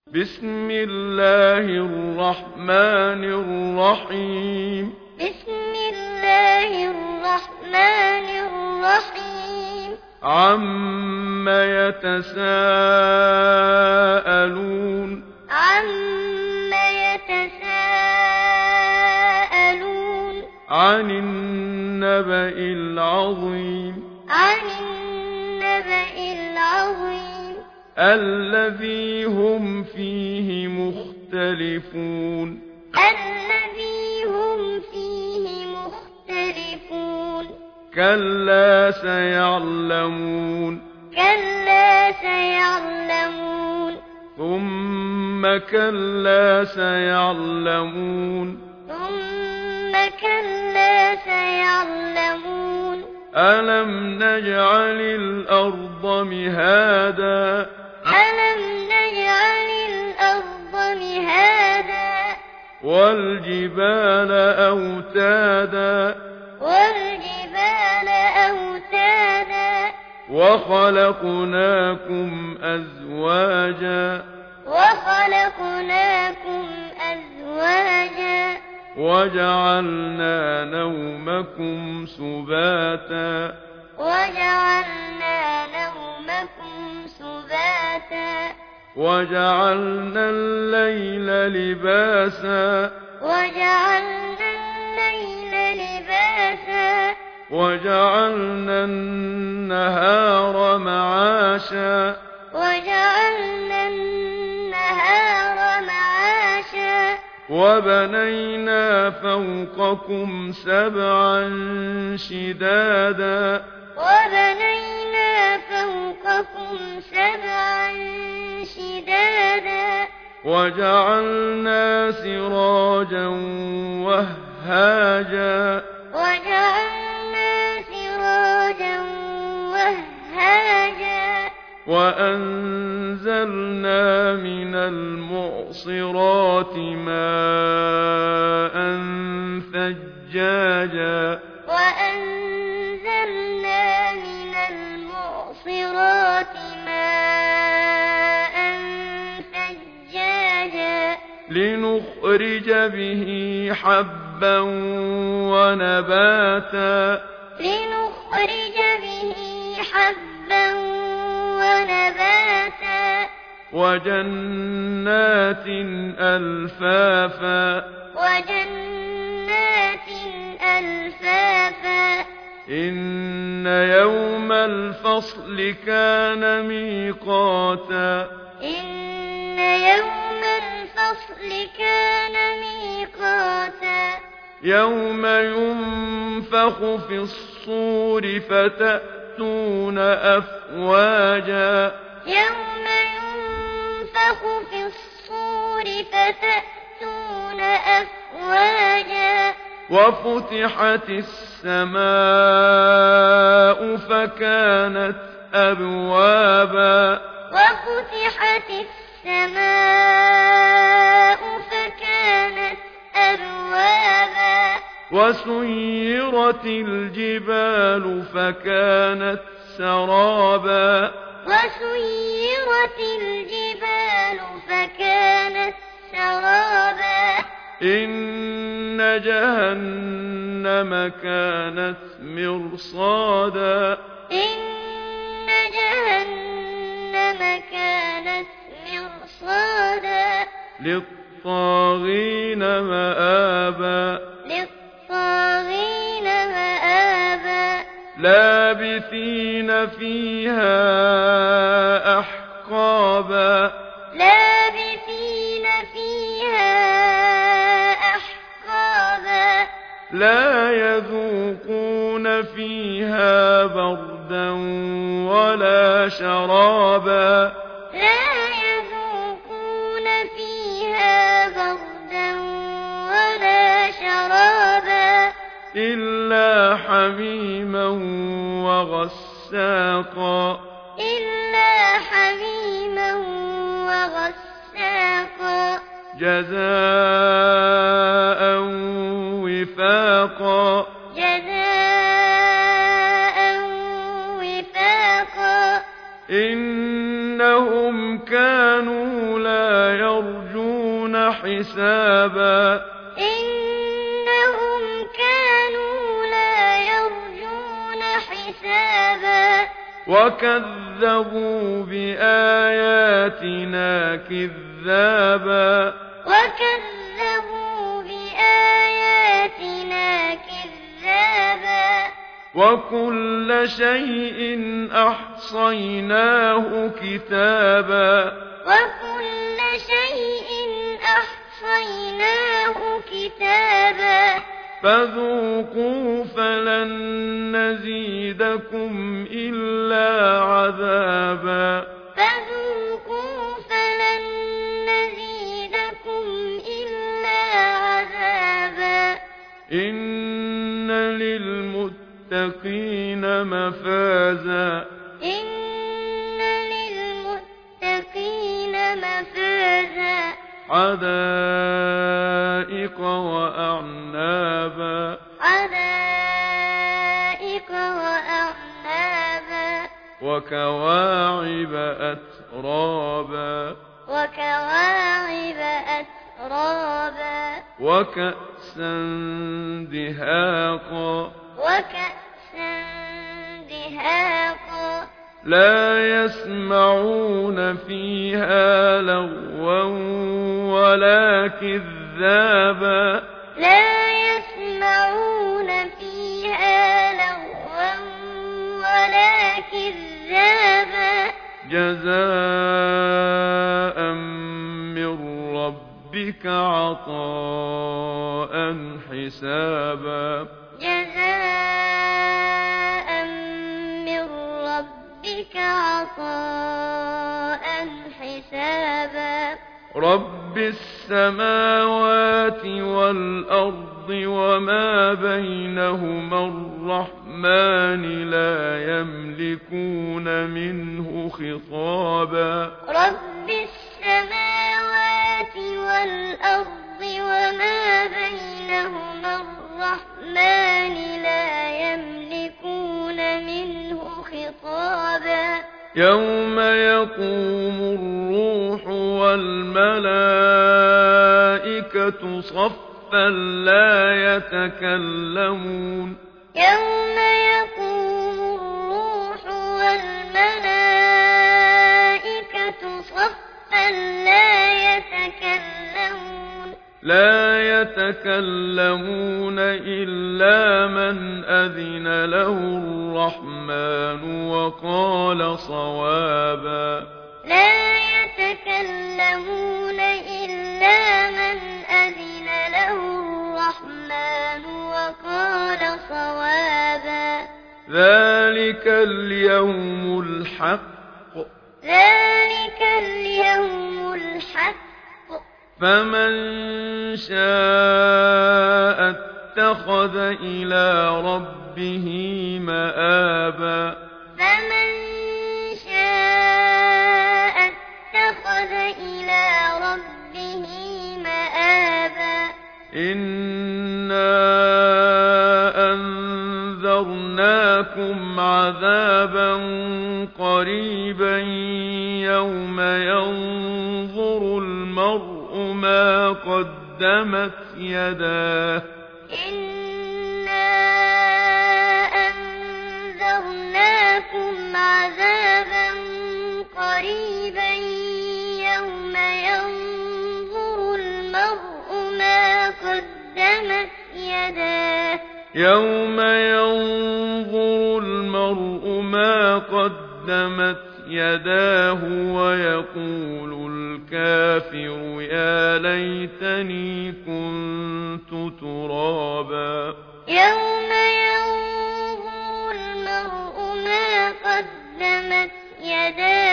بسم الله الرحمن الرحيم بسم الله الرحمن الرحيم عم يتساءلون عن النبأ العظيم الذي هم فيه مختلفون كلا سيعلمون ثم كلا سيعلمون ألم نجعل الأرض مهادا والجبال أوتادا وخلقناكم أزواجا وجعلنا نومكم سباتا وجعلنا الليل لباسا وجعلنا النهار معاشا وبنينا فوقكم سبعا شدادا وجعلنا سراجا وهاجا وأنزلنا من المعصرات ماء ثجاجا لنخرج به حبا ونباتا وجنات ألفافا إن يوم الفصل كان ميقاتا يوم ينفخ في الصور فتأتون أفواجا وفتحت السماء فكانت أبوابا وسيرت الجبال فكانت سرابا إن جهنم كانت مرصادا للطاغين مآبا لابثين فيها أحقابا لا يذوقون فيها بردا ولا شرابا إلا حميما وغساقا جزاء وفاقا إنهم كانوا لا حسابا إنهم كانوا لا يرجون حسابا وكذبوا بآياتنا كذابا وكل شيء أحصيناه كتابا فذوقوا فلن نزيدكم إلا عذابا إن للمتقين مفازا حدائق وأعنابا وكواعب أترابا وكأسا دهاقا لا يسمعون فيها لغوا ولا كذابا جزاء من ربك عطاء حسابا رب السماوات والأرض وما بينهما الرحمن لا يملكون منه خطابا رب السماوات والأرض وما بينهما الرحمن لا يملكون منه خطابا يوم يقوم الروح والملائكة صفا لا يتكلمون يوم يقوم الروح والملائكة صفا لا يتكلمون إلا من أذن له الرحمن وقال صوابا لا يتكلمون إلا من أذن له الرحمن وقال صوابا ذلك اليوم الحق فمن شاء اتخذ إلى ربه مآبا إنا أنذرناكم عذابا قريبا يوم ينظر المرء ما قدمت يداه إنا أنذرناكم عذابا قريبا يوم ينظر المرء ما قدمت يداه ويقول الكافر يا ليتني كنت ترابا يوم ينظر المرء ما قدمت يداه